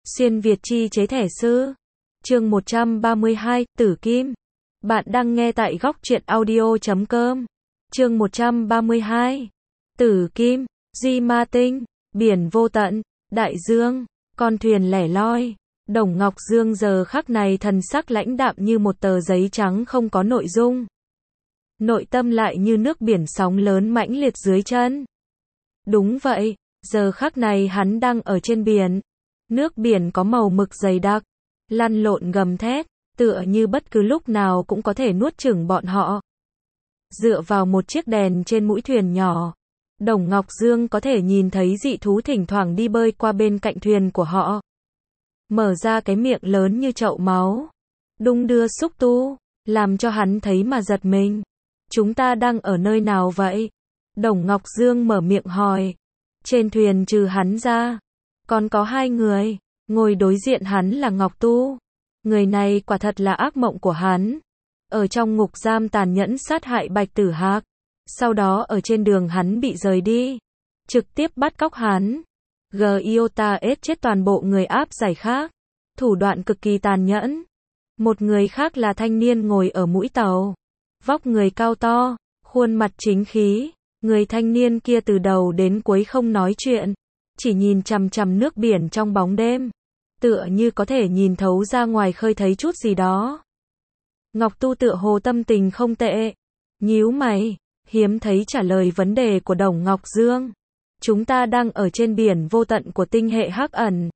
Xuyên Việt chi chế thẻ sư. Chương 132, Tử Kim. Bạn đang nghe tại góc truyện audio.com. Chương 132. Tử Kim, Duy Ma Tinh, biển vô tận, đại dương, con thuyền lẻ loi. Đồng Ngọc Dương giờ khắc này thần sắc lãnh đạm như một tờ giấy trắng không có nội dung. Nội tâm lại như nước biển sóng lớn mãnh liệt dưới chân. Đúng vậy, giờ khắc này hắn đang ở trên biển. Nước biển có màu mực dày đặc, lăn lộn gầm thét, tựa như bất cứ lúc nào cũng có thể nuốt chửng bọn họ. Dựa vào một chiếc đèn trên mũi thuyền nhỏ, Đồng Ngọc Dương có thể nhìn thấy dị thú thỉnh thoảng đi bơi qua bên cạnh thuyền của họ. Mở ra cái miệng lớn như chậu máu, đung đưa xúc tu, làm cho hắn thấy mà giật mình. Chúng ta đang ở nơi nào vậy? Đồng Ngọc Dương mở miệng hỏi. Trên thuyền trừ hắn ra, còn có hai người, ngồi đối diện hắn là Ngọc Tu. Người này quả thật là ác mộng của hắn. Ở trong ngục giam tàn nhẫn sát hại Bạch Tử Hạc. Sau đó ở trên đường hắn bị rời đi, trực tiếp bắt cóc hắn. Giota ết chết toàn bộ người áp giải khác. Thủ đoạn cực kỳ tàn nhẫn. Một người khác là thanh niên ngồi ở mũi tàu. Vóc người cao to, khuôn mặt chính khí. Người thanh niên kia từ đầu đến cuối không nói chuyện, chỉ nhìn chằm chằm nước biển trong bóng đêm, tựa như có thể nhìn thấu ra ngoài khơi thấy chút gì đó. Ngọc Tu tựa hồ tâm tình không tệ, nhíu mày, hiếm thấy trả lời vấn đề của Đồng Ngọc Dương. Chúng ta đang ở trên biển vô tận của tinh hệ hắc ẩn.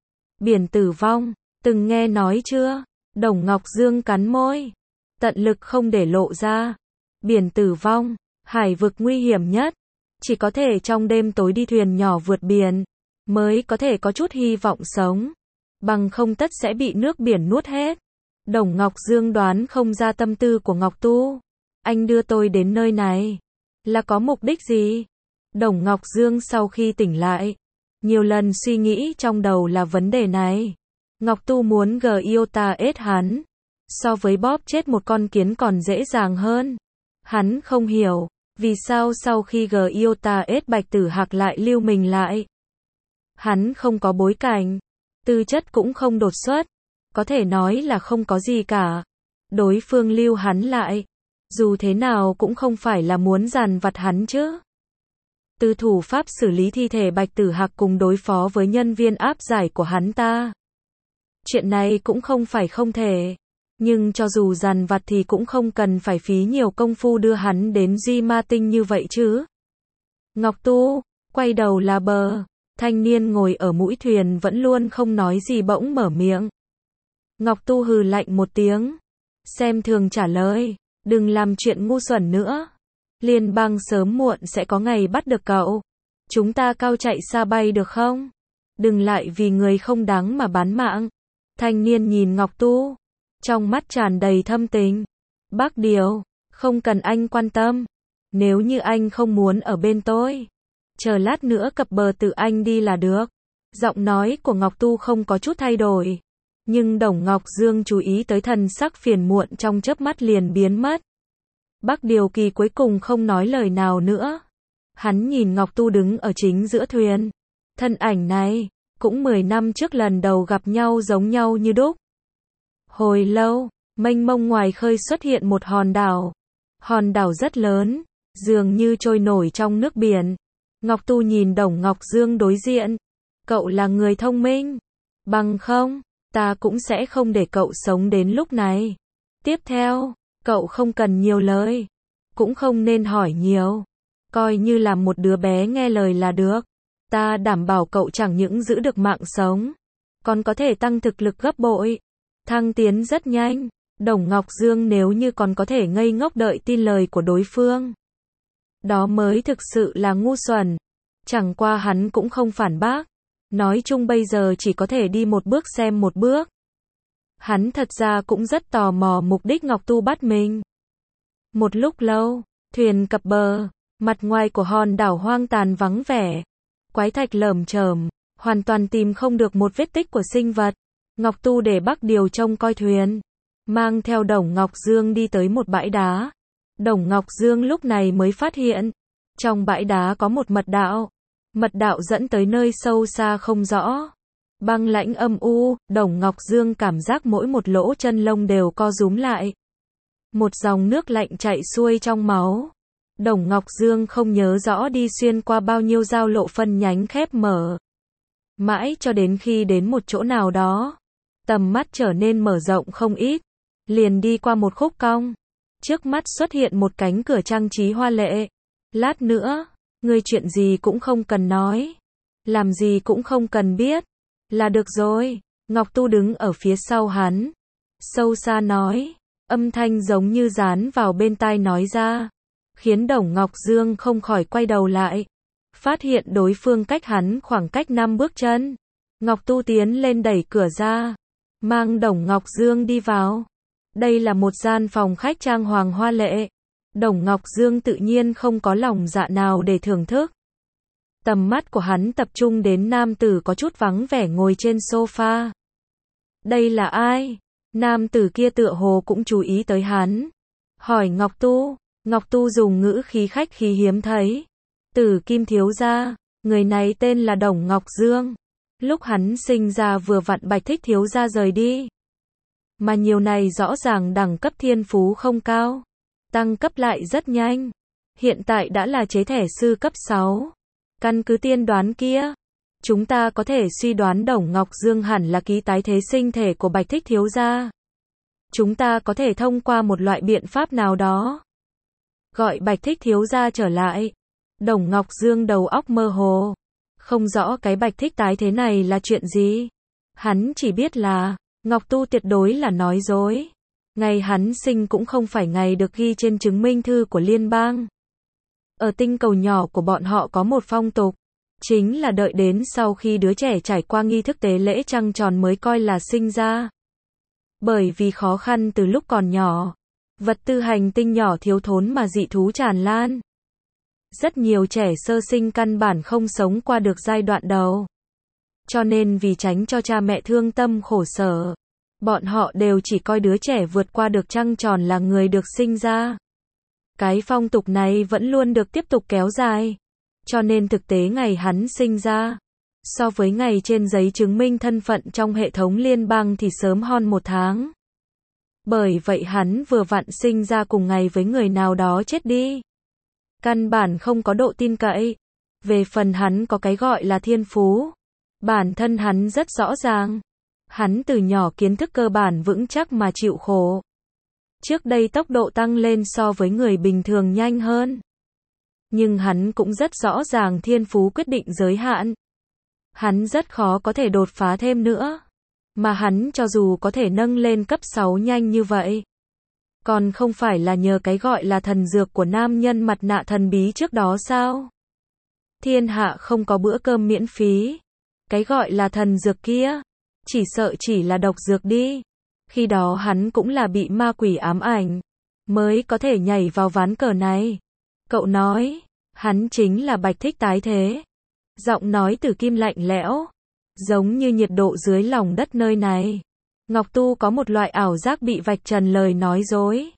Biển tử vong, từng nghe nói chưa? Đồng Ngọc Dương cắn môi, tận lực không để lộ ra. Biển tử vong, hải vực nguy hiểm nhất, chỉ có thể trong đêm tối đi thuyền nhỏ vượt biển, mới có thể có chút hy vọng sống, bằng không tất sẽ bị nước biển nuốt hết. Đồng Ngọc Dương đoán không ra tâm tư của Ngọc Tu. Anh đưa tôi đến nơi này, là có mục đích gì? Đồng Ngọc Dương sau khi tỉnh lại, nhiều lần suy nghĩ trong đầu là vấn đề này. Ngọc Tu muốn Giota ết hắn, so với bóp chết một con kiến còn dễ dàng hơn. Hắn không hiểu, vì sao sau khi Giota ết Bạch Tử Hạc lại lưu mình lại. Hắn không có bối cảnh, tư chất cũng không đột xuất, có thể nói là không có gì cả. Đối phương lưu hắn lại, dù thế nào cũng không phải là muốn dằn vặt hắn chứ. Từ thủ pháp xử lý thi thể Bạch Tử Hạc cùng đối phó với nhân viên áp giải của hắn ta. Chuyện này cũng không phải không thể. Nhưng cho dù dằn vặt thì cũng không cần phải phí nhiều công phu đưa hắn đến Duy Ma Tinh như vậy chứ. Ngọc Tu, quay đầu là bờ. Thanh niên ngồi ở mũi thuyền vẫn luôn không nói gì bỗng mở miệng. Ngọc Tu hừ lạnh một tiếng, xem thường trả lời, đừng làm chuyện ngu xuẩn nữa. Liên bang sớm muộn sẽ có ngày bắt được cậu. Chúng ta cao chạy xa bay được không? Đừng lại vì người không đáng mà bán mạng. Thanh niên nhìn Ngọc Tu, trong mắt tràn đầy thâm tình. Bác Điều, không cần anh quan tâm. Nếu như anh không muốn ở bên tôi, chờ lát nữa cập bờ tự anh đi là được. Giọng nói của Ngọc Tu không có chút thay đổi. Nhưng Đồng Ngọc Dương chú ý tới thần sắc phiền muộn trong chớp mắt liền biến mất. Bác Điều Kỳ cuối cùng không nói lời nào nữa. Hắn nhìn Ngọc Tu đứng ở chính giữa thuyền. Thân ảnh này, cũng 10 năm trước lần đầu gặp nhau giống nhau như đúc. Hồi lâu, mênh mông ngoài khơi xuất hiện một hòn đảo. Hòn đảo rất lớn, dường như trôi nổi trong nước biển. Ngọc Tu nhìn Đồng Ngọc Dương đối diện. Cậu là người thông minh. Bằng không, ta cũng sẽ không để cậu sống đến lúc này. Tiếp theo, cậu không cần nhiều lời. Cũng không nên hỏi nhiều. Coi như là một đứa bé nghe lời là được. Ta đảm bảo cậu chẳng những giữ được mạng sống, còn có thể tăng thực lực gấp bội. Thăng tiến rất nhanh. Đồng Ngọc Dương nếu như còn có thể ngây ngốc đợi tin lời của đối phương, đó mới thực sự là ngu xuẩn. Chẳng qua hắn cũng không phản bác. Nói chung bây giờ chỉ có thể đi một bước xem một bước. Hắn thật ra cũng rất tò mò mục đích Ngọc Tu bắt mình. Một lúc lâu, thuyền cập bờ, mặt ngoài của hòn đảo hoang tàn vắng vẻ. Quái thạch lởm chởm, hoàn toàn tìm không được một vết tích của sinh vật. Ngọc Tu để Bác Điều trông coi thuyền, mang theo Đồng Ngọc Dương đi tới một bãi đá. Đồng Ngọc Dương lúc này mới phát hiện, trong bãi đá có một mật đạo. Mật đạo dẫn tới nơi sâu xa không rõ. Băng lãnh âm u, Đồng Ngọc Dương cảm giác mỗi một lỗ chân lông đều co rúm lại. Một dòng nước lạnh chạy xuôi trong máu. Đồng Ngọc Dương không nhớ rõ đi xuyên qua bao nhiêu giao lộ phân nhánh khép mở. Mãi cho đến khi đến một chỗ nào đó, tầm mắt trở nên mở rộng không ít, liền đi qua một khúc cong. Trước mắt xuất hiện một cánh cửa trang trí hoa lệ. Lát nữa, ngươi chuyện gì cũng không cần nói, làm gì cũng không cần biết, là được rồi. Ngọc Tu đứng ở phía sau hắn, sâu xa nói, âm thanh giống như dán vào bên tai nói ra, khiến Đồng Ngọc Dương không khỏi quay đầu lại, phát hiện đối phương cách hắn khoảng cách 5 bước chân. Ngọc Tu tiến lên đẩy cửa ra, mang Đồng Ngọc Dương đi vào. Đây là một gian phòng khách trang hoàng hoa lệ. Đồng Ngọc Dương tự nhiên không có lòng dạ nào để thưởng thức. Tầm mắt của hắn tập trung đến nam tử có chút vắng vẻ ngồi trên sofa. Đây là ai? Nam tử kia tựa hồ cũng chú ý tới hắn. Hỏi Ngọc Tu. Ngọc Tu dùng ngữ khí khách khí hiếm thấy. Tử Kim thiếu gia, người này tên là Đồng Ngọc Dương. Lúc hắn sinh ra vừa vặn Bạch Thích thiếu gia rời đi. Mà nhiều này rõ ràng đẳng cấp thiên phú không cao. Tăng cấp lại rất nhanh. Hiện tại đã là chế thể sư cấp 6. Căn cứ tiên đoán kia, chúng ta có thể suy đoán Đồng Ngọc Dương hẳn là ký tái thế sinh thể của Bạch Thích thiếu gia. Chúng ta có thể thông qua một loại biện pháp nào đó gọi Bạch Thích thiếu gia trở lại. Đồng Ngọc Dương đầu óc mơ hồ, không rõ cái Bạch Thích tái thế này là chuyện gì. Hắn chỉ biết là Ngọc Tu tuyệt đối là nói dối. Ngày hắn sinh cũng không phải ngày được ghi trên chứng minh thư của liên bang. Ở tinh cầu nhỏ của bọn họ có một phong tục, chính là đợi đến sau khi đứa trẻ trải qua nghi thức tế lễ trăng tròn mới coi là sinh ra. Bởi vì khó khăn từ lúc còn nhỏ, vật tư hành tinh nhỏ thiếu thốn mà dị thú tràn lan. Rất nhiều trẻ sơ sinh căn bản không sống qua được giai đoạn đầu. Cho nên vì tránh cho cha mẹ thương tâm khổ sở, bọn họ đều chỉ coi đứa trẻ vượt qua được trăng tròn là người được sinh ra. Cái phong tục này vẫn luôn được tiếp tục kéo dài. Cho nên thực tế ngày hắn sinh ra, so với ngày trên giấy chứng minh thân phận trong hệ thống liên bang thì sớm hơn 1 tháng. Bởi vậy hắn vừa vặn sinh ra cùng ngày với người nào đó chết đi. Căn bản không có độ tin cậy. Về phần hắn có cái gọi là thiên phú, bản thân hắn rất rõ ràng. Hắn từ nhỏ kiến thức cơ bản vững chắc mà chịu khổ. Trước đây tốc độ tăng lên so với người bình thường nhanh hơn. Nhưng hắn cũng rất rõ ràng thiên phú quyết định giới hạn. Hắn rất khó có thể đột phá thêm nữa. Mà hắn cho dù có thể nâng lên cấp 6 nhanh như vậy, còn không phải là nhờ cái gọi là thần dược của nam nhân mặt nạ thần bí trước đó sao? Thiên hạ không có bữa cơm miễn phí. Cái gọi là thần dược kia, chỉ sợ chỉ là độc dược đi. Khi đó hắn cũng là bị ma quỷ ám ảnh, mới có thể nhảy vào ván cờ này. Cậu nói, hắn chính là Bạch Thích tái thế. Giọng nói Tử Kim lạnh lẽo, giống như nhiệt độ dưới lòng đất nơi này. Ngọc Tu có một loại ảo giác bị vạch trần lời nói dối.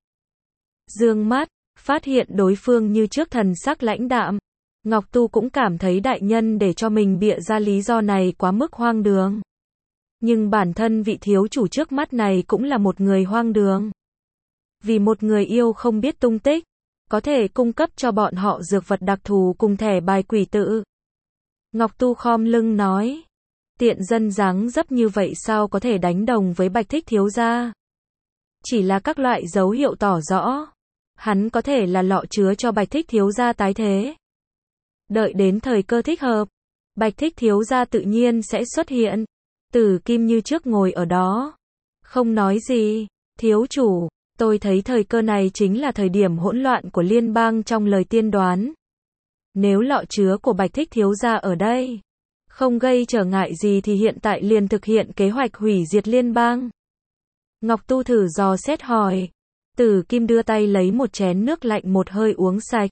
Dương mắt, phát hiện đối phương như trước thần sắc lãnh đạm. Ngọc Tu cũng cảm thấy đại nhân để cho mình bịa ra lý do này quá mức hoang đường. Nhưng bản thân vị thiếu chủ trước mắt này cũng là một người hoang đường. Vì một người yêu không biết tung tích, có thể cung cấp cho bọn họ dược vật đặc thù cùng thẻ bài quỷ tự. Ngọc Tu khom lưng nói, tiện dân dáng dấp như vậy sao có thể đánh đồng với Bạch Thích thiếu gia? Chỉ là các loại dấu hiệu tỏ rõ, hắn có thể là lọ chứa cho Bạch Thích thiếu gia tái thế. Đợi đến thời cơ thích hợp, Bạch Thích thiếu gia tự nhiên sẽ xuất hiện. Tử Kim như trước ngồi ở đó, không nói gì. Thiếu chủ, tôi thấy thời cơ này chính là thời điểm hỗn loạn của liên bang trong lời tiên đoán. Nếu lọ chứa của Bạch Thích thiếu gia ở đây không gây trở ngại gì thì hiện tại liền thực hiện kế hoạch hủy diệt liên bang. Ngọc Tu thử dò xét hỏi. Tử Kim đưa tay lấy một chén nước lạnh một hơi uống sạch.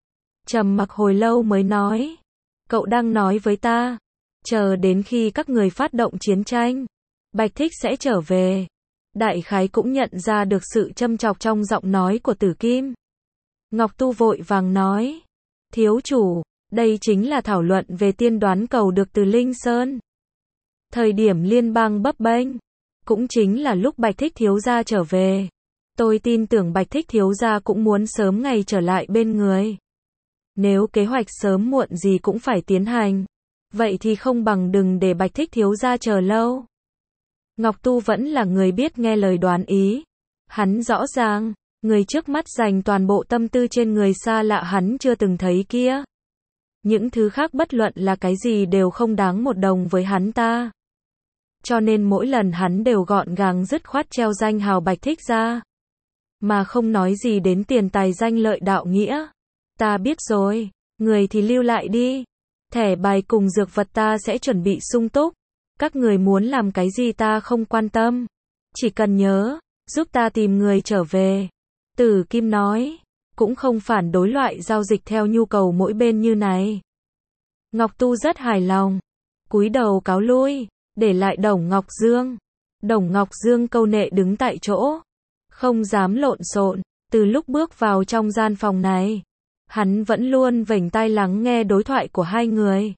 Trầm mặc hồi lâu mới nói, cậu đang nói với ta, chờ đến khi các người phát động chiến tranh, Bạch Thích sẽ trở về. Đại khái cũng nhận ra được sự châm chọc trong giọng nói của Tử Kim. Ngọc Tu vội vàng nói, thiếu chủ, đây chính là thảo luận về tiên đoán cầu được từ Linh Sơn. Thời điểm liên bang bấp bênh, cũng chính là lúc Bạch Thích thiếu gia trở về. Tôi tin tưởng Bạch Thích thiếu gia cũng muốn sớm ngày trở lại bên người. Nếu kế hoạch sớm muộn gì cũng phải tiến hành, vậy thì không bằng đừng để Bạch Thích thiếu gia chờ lâu. Ngọc Tu vẫn là người biết nghe lời đoán ý. Hắn rõ ràng, người trước mắt dành toàn bộ tâm tư trên người xa lạ hắn chưa từng thấy kia. Những thứ khác bất luận là cái gì đều không đáng một đồng với hắn ta. Cho nên mỗi lần hắn đều gọn gàng dứt khoát treo danh hào Bạch Thích ra. Mà không nói gì đến tiền tài danh lợi đạo nghĩa. Ta biết rồi, người thì lưu lại đi. Thẻ bài cùng dược vật ta sẽ chuẩn bị sung túc. Các người muốn làm cái gì ta không quan tâm. Chỉ cần nhớ, giúp ta tìm người trở về. Tử Kim nói, cũng không phản đối loại giao dịch theo nhu cầu mỗi bên như này. Ngọc Tu rất hài lòng, cúi đầu cáo lui, để lại Đồng Ngọc Dương. Đồng Ngọc Dương câu nệ đứng tại chỗ, không dám lộn xộn. Từ lúc bước vào trong gian phòng này, hắn vẫn luôn vểnh tai lắng nghe đối thoại của hai người.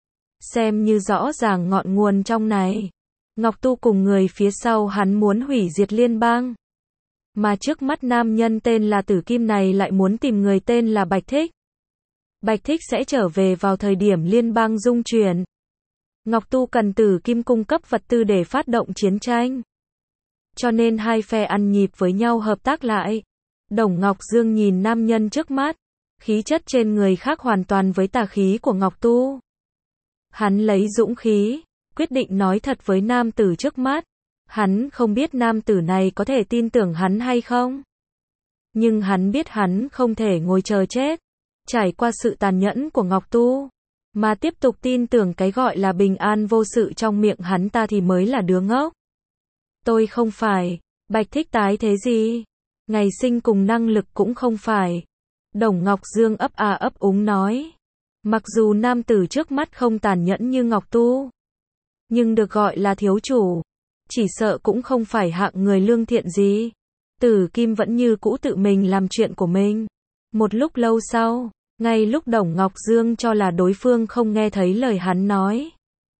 Xem như rõ ràng ngọn nguồn trong này. Ngọc Tu cùng người phía sau hắn muốn hủy diệt liên bang. Mà trước mắt nam nhân tên là Tử Kim này lại muốn tìm người tên là Bạch Thích. Bạch Thích sẽ trở về vào thời điểm liên bang dung chuyển. Ngọc Tu cần Tử Kim cung cấp vật tư để phát động chiến tranh. Cho nên hai phe ăn nhịp với nhau hợp tác lại. Đồng Ngọc Dương nhìn nam nhân trước mắt. Khí chất trên người khác hoàn toàn với tà khí của Ngọc Tu. Hắn lấy dũng khí, quyết định nói thật với nam tử trước mắt. Hắn không biết nam tử này có thể tin tưởng hắn hay không. Nhưng hắn biết hắn không thể ngồi chờ chết. Trải qua sự tàn nhẫn của Ngọc Tu, mà tiếp tục tin tưởng cái gọi là bình an vô sự trong miệng hắn ta thì mới là đứa ngốc. Tôi không phải, Bạch Thích tái thế gì? Ngày sinh cùng năng lực cũng không phải. Đồng Ngọc Dương ấp a ấp úng nói. Mặc dù nam tử trước mắt không tàn nhẫn như Ngọc Tu, nhưng được gọi là thiếu chủ, chỉ sợ cũng không phải hạng người lương thiện gì. Tử Kim vẫn như cũ tự mình làm chuyện của mình. Một lúc lâu sau, ngay lúc Đồng Ngọc Dương cho là đối phương không nghe thấy lời hắn nói,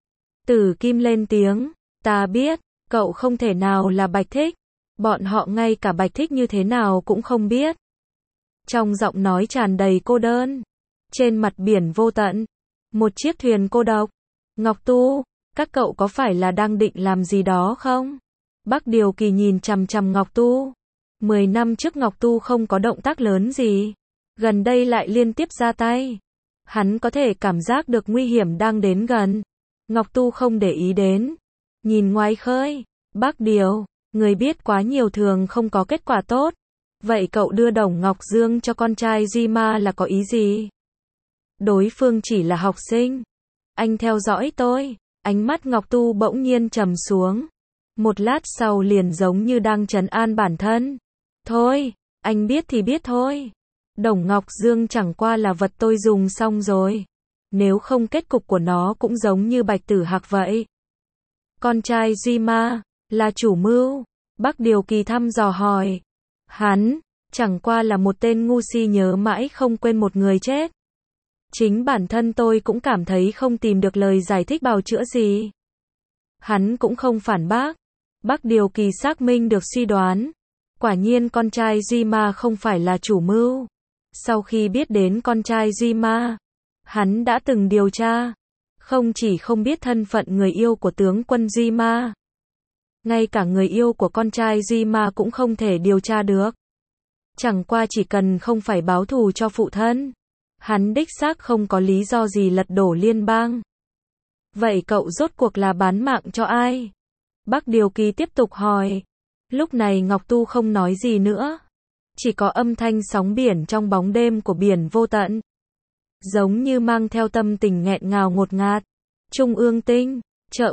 Tử Kim lên tiếng, ta biết, cậu không thể nào là Bạch Thích. Bọn họ ngay cả Bạch Thích như thế nào cũng không biết. Trong giọng nói tràn đầy cô đơn. Trên mặt biển vô tận, một chiếc thuyền cô độc. Ngọc Tu, các cậu có phải là đang định làm gì đó không? Bắc Điều Kỳ nhìn chằm chằm Ngọc Tu. 10 năm trước Ngọc Tu không có động tác lớn gì. Gần đây lại liên tiếp ra tay. Hắn có thể cảm giác được nguy hiểm đang đến gần. Ngọc Tu không để ý đến. Nhìn ngoài khơi, Bắc Điều, người biết quá nhiều thường không có kết quả tốt. Vậy cậu đưa Đồng Ngọc Dương cho con trai Duy Ma là có ý gì? Đối phương chỉ là học sinh. Anh theo dõi tôi. Ánh mắt Ngọc Tu bỗng nhiên trầm xuống. Một lát sau liền giống như đang trấn an bản thân. Thôi, anh biết thì biết thôi. Đồng Ngọc Dương chẳng qua là vật tôi dùng xong rồi. Nếu không kết cục của nó cũng giống như Bạch Tử Hạc vậy. Con trai Duy Ma, là chủ mưu. Bắc Điều Kỳ thăm dò hỏi. Hắn, chẳng qua là một tên ngu si nhớ mãi không quên một người chết. Chính bản thân tôi cũng cảm thấy không tìm được lời giải thích bào chữa gì. Hắn cũng không phản bác. Bắc Điều Kỳ xác minh được suy đoán. Quả nhiên con trai Duy Ma không phải là chủ mưu. Sau khi biết đến con trai Duy Ma, hắn đã từng điều tra. Không chỉ không biết thân phận người yêu của tướng quân Duy Ma, ngay cả người yêu của con trai Duy Ma cũng không thể điều tra được. Chẳng qua chỉ cần không phải báo thù cho phụ thân, hắn đích xác không có lý do gì lật đổ liên bang. Vậy cậu rốt cuộc là bán mạng cho ai? Bắc Điều Kỳ tiếp tục hỏi. Lúc này Ngọc Tu không nói gì nữa. Chỉ có âm thanh sóng biển trong bóng đêm của biển vô tận. Giống như mang theo tâm tình nghẹn ngào ngột ngạt. Trung ương tinh, chợ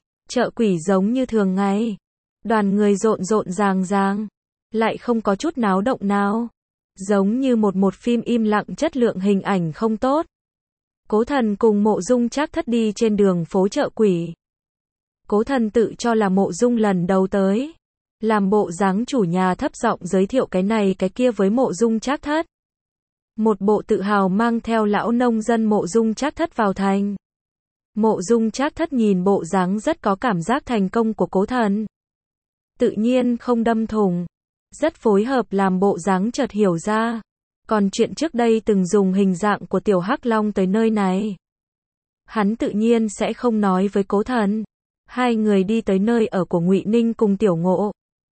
quỷ giống như thường ngày. Đoàn người rộn rộn ràng ràng. Lại không có chút náo động nào. Giống như một phim im lặng chất lượng hình ảnh không tốt. Cố Thần cùng Mộ Dung Trác Thất đi trên đường phố chợ quỷ. Cố Thần tự cho là Mộ Dung lần đầu tới. Làm bộ dáng chủ nhà thấp giọng giới thiệu cái này cái kia với Mộ Dung Trác Thất. Một bộ tự hào mang theo lão nông dân Mộ Dung Trác Thất vào thành. Mộ Dung Trác Thất nhìn bộ dáng rất có cảm giác thành công của Cố Thần. Tự nhiên không đâm thủng. Rất phối hợp làm bộ dáng chợt hiểu ra. Còn chuyện trước đây từng dùng hình dạng của Tiểu Hắc Long tới nơi này. Hắn tự nhiên sẽ không nói với Cố Thần. Hai người đi tới nơi ở của Ngụy Ninh cùng Tiểu Ngộ.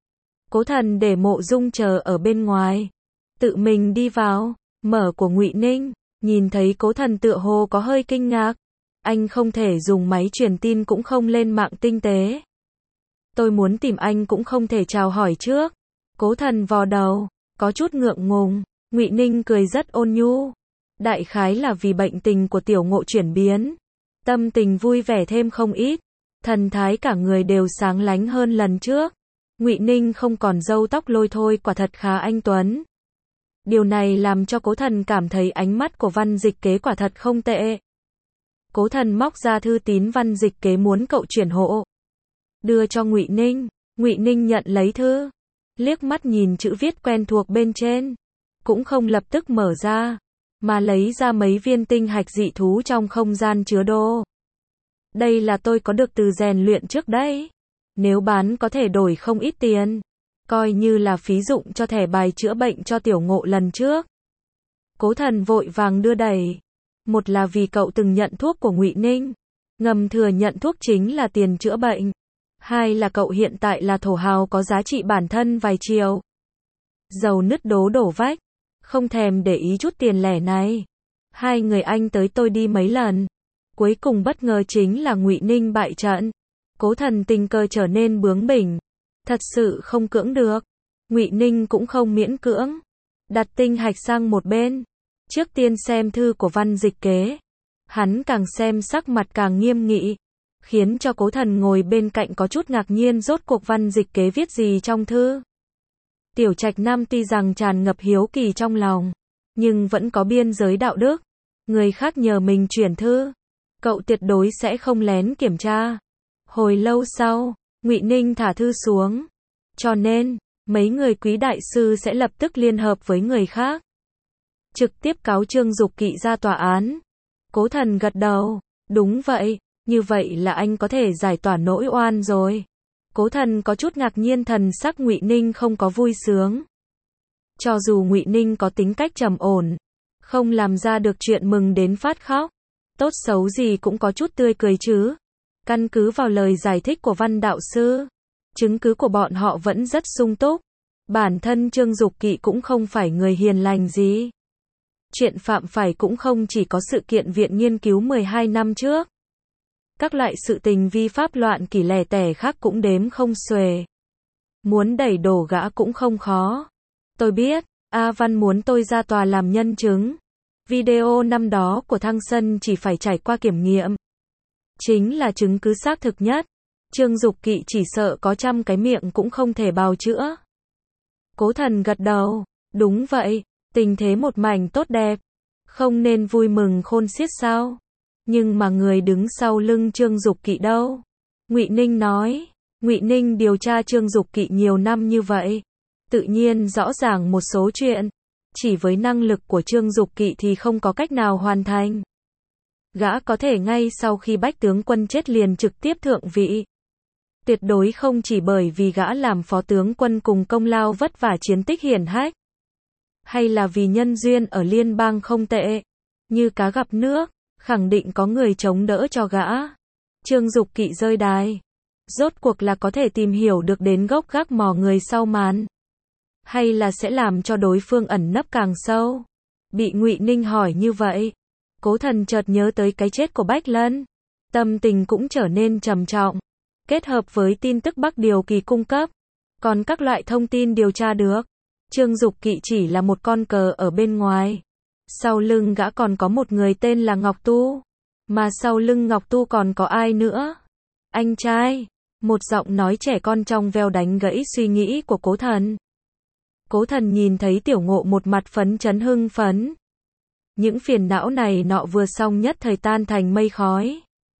Cố Thần để Mộ Dung chờ ở bên ngoài. Tự mình đi vào, mở của Ngụy Ninh, nhìn thấy Cố Thần tựa hồ có hơi kinh ngạc. Anh không thể dùng máy truyền tin cũng không lên mạng tinh tế. Tôi muốn tìm anh cũng không thể chào hỏi trước. Cố Thần vò đầu, có chút ngượng ngùng. Ngụy Ninh cười rất ôn nhu. Đại khái là vì bệnh tình của Tiểu Ngộ chuyển biến. Tâm tình vui vẻ thêm không ít. Thần thái cả người đều sáng lánh hơn lần trước. Ngụy Ninh không còn râu tóc lôi thôi, quả thật khá anh tuấn. Điều này làm cho Cố Thần cảm thấy ánh mắt của Văn Dịch Kế quả thật không tệ. Cố Thần móc ra thư tín Văn Dịch Kế muốn cậu chuyển hộ. Đưa cho Ngụy Ninh. Ngụy Ninh nhận lấy thư. Liếc mắt nhìn chữ viết quen thuộc bên trên. Cũng không lập tức mở ra. Mà lấy ra mấy viên tinh hạch dị thú trong không gian chứa đồ. Đây là tôi có được từ rèn luyện trước đấy. Nếu bán có thể đổi không ít tiền. Coi như là phí dụng cho thẻ bài chữa bệnh cho Tiểu Ngộ lần trước. Cố Thần vội vàng đưa đẩy. Một là vì cậu từng nhận thuốc của Ngụy Ninh. Ngầm thừa nhận thuốc chính là tiền chữa bệnh. Hai là cậu hiện tại là thổ hào có giá trị bản thân vài triệu. Dầu nứt đổ vách. Không thèm để ý chút tiền lẻ này. Hai người anh tới tôi đi mấy lần. Cuối cùng bất ngờ chính là Ngụy Ninh bại trận. Cố Thần tình cờ trở nên bướng bỉnh. Thật sự không cưỡng được. Ngụy Ninh cũng không miễn cưỡng. Đặt tinh hạch sang một bên. Trước tiên xem thư của Văn Dịch Kế. Hắn càng xem sắc mặt càng nghiêm nghị. Khiến cho Cố Thần ngồi bên cạnh có chút ngạc nhiên rốt cuộc Văn Dịch Kế viết gì trong thư. Tiểu Trạch Nam tuy rằng tràn ngập hiếu kỳ trong lòng. Nhưng vẫn có biên giới đạo đức. Người khác nhờ mình chuyển thư. Cậu tuyệt đối sẽ không lén kiểm tra. Hồi lâu sau, Ngụy Ninh thả thư xuống. Cho nên, mấy người Quý đại sư sẽ lập tức liên hợp với người khác. Trực tiếp cáo Trương Dục Kỵ ra tòa án. Cố Thần gật đầu. Đúng vậy, như vậy là anh có thể giải tỏa nỗi oan rồi. Cố Thần có chút ngạc nhiên, thần sắc Ngụy Ninh không có vui sướng. Cho dù Ngụy Ninh có tính cách trầm ổn, không làm ra được chuyện mừng đến phát khóc. Tốt xấu gì cũng có chút tươi cười chứ. Căn cứ vào lời giải thích của Văn đạo sư, chứng cứ của bọn họ vẫn rất sung túc. Bản thân Trương Dục Kỵ cũng không phải người hiền lành gì. Chuyện phạm phải cũng không chỉ có sự kiện viện nghiên cứu 12 năm trước. Các loại sự tình vi pháp loạn kỷ lẻ tẻ khác cũng đếm không xuể. Muốn đẩy đổ gã cũng không khó. Tôi biết, A Văn muốn tôi ra tòa làm nhân chứng. Video năm đó của Thăng Sân chỉ phải trải qua kiểm nghiệm. Chính là chứng cứ xác thực nhất. Trương Dục Kỵ chỉ sợ có 100 cái miệng cũng không thể bào chữa. Cố Thần gật đầu. Đúng vậy, tình thế một mảnh tốt đẹp. Không nên vui mừng khôn xiết sao? Nhưng mà người đứng sau lưng Trương Dục Kỵ đâu? Ngụy Ninh nói. Ngụy Ninh điều tra Trương Dục Kỵ nhiều năm như vậy. Tự nhiên rõ ràng một số chuyện. Chỉ với năng lực của Trương Dục Kỵ thì không có cách nào hoàn thành. Gã có thể ngay sau khi Bách tướng quân chết liền trực tiếp thượng vị. Tuyệt đối không chỉ bởi vì gã làm phó tướng quân cùng công lao vất vả chiến tích hiển hách. Hay là vì nhân duyên ở liên bang không tệ. Như cá gặp nước, khẳng định có người chống đỡ cho gã. Trương Dục Kỵ rơi đài. Rốt cuộc là có thể tìm hiểu được đến gốc gác mỏ người sau màn. Hay là sẽ làm cho đối phương ẩn nấp càng sâu. Bị Ngụy Ninh hỏi như vậy. Cố Thần chợt nhớ tới cái chết của Bách Lân. Tâm tình cũng trở nên trầm trọng. Kết hợp với tin tức Bắc Điều Kỳ cung cấp. Còn các loại thông tin điều tra được. Trương Dục Kỵ chỉ là một con cờ ở bên ngoài. Sau lưng gã còn có một người tên là Ngọc Tu. Mà sau lưng Ngọc Tu còn có ai nữa? Anh trai. Một giọng nói trẻ con trong veo đánh gãy suy nghĩ của Cố Thần. Cố Thần nhìn thấy Tiểu Ngộ một mặt phấn chấn hưng phấn. Những phiền não này nọ vừa xong nhất thời tan thành mây khói.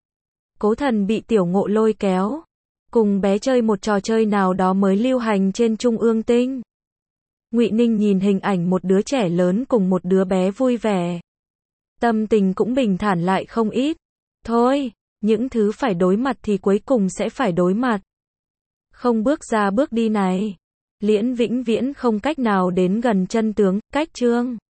Cố Thần bị Tiểu Ngộ lôi kéo. Cùng bé chơi một trò chơi nào đó mới lưu hành trên Trung ương Tinh. Ngụy Ninh nhìn hình ảnh một đứa trẻ lớn cùng một đứa bé vui vẻ. Tâm tình cũng bình thản lại không ít. Thôi, Những thứ phải đối mặt thì cuối cùng sẽ phải đối mặt. Không bước ra bước đi này, Liễn vĩnh viễn không cách nào đến gần chân tướng. Cách chương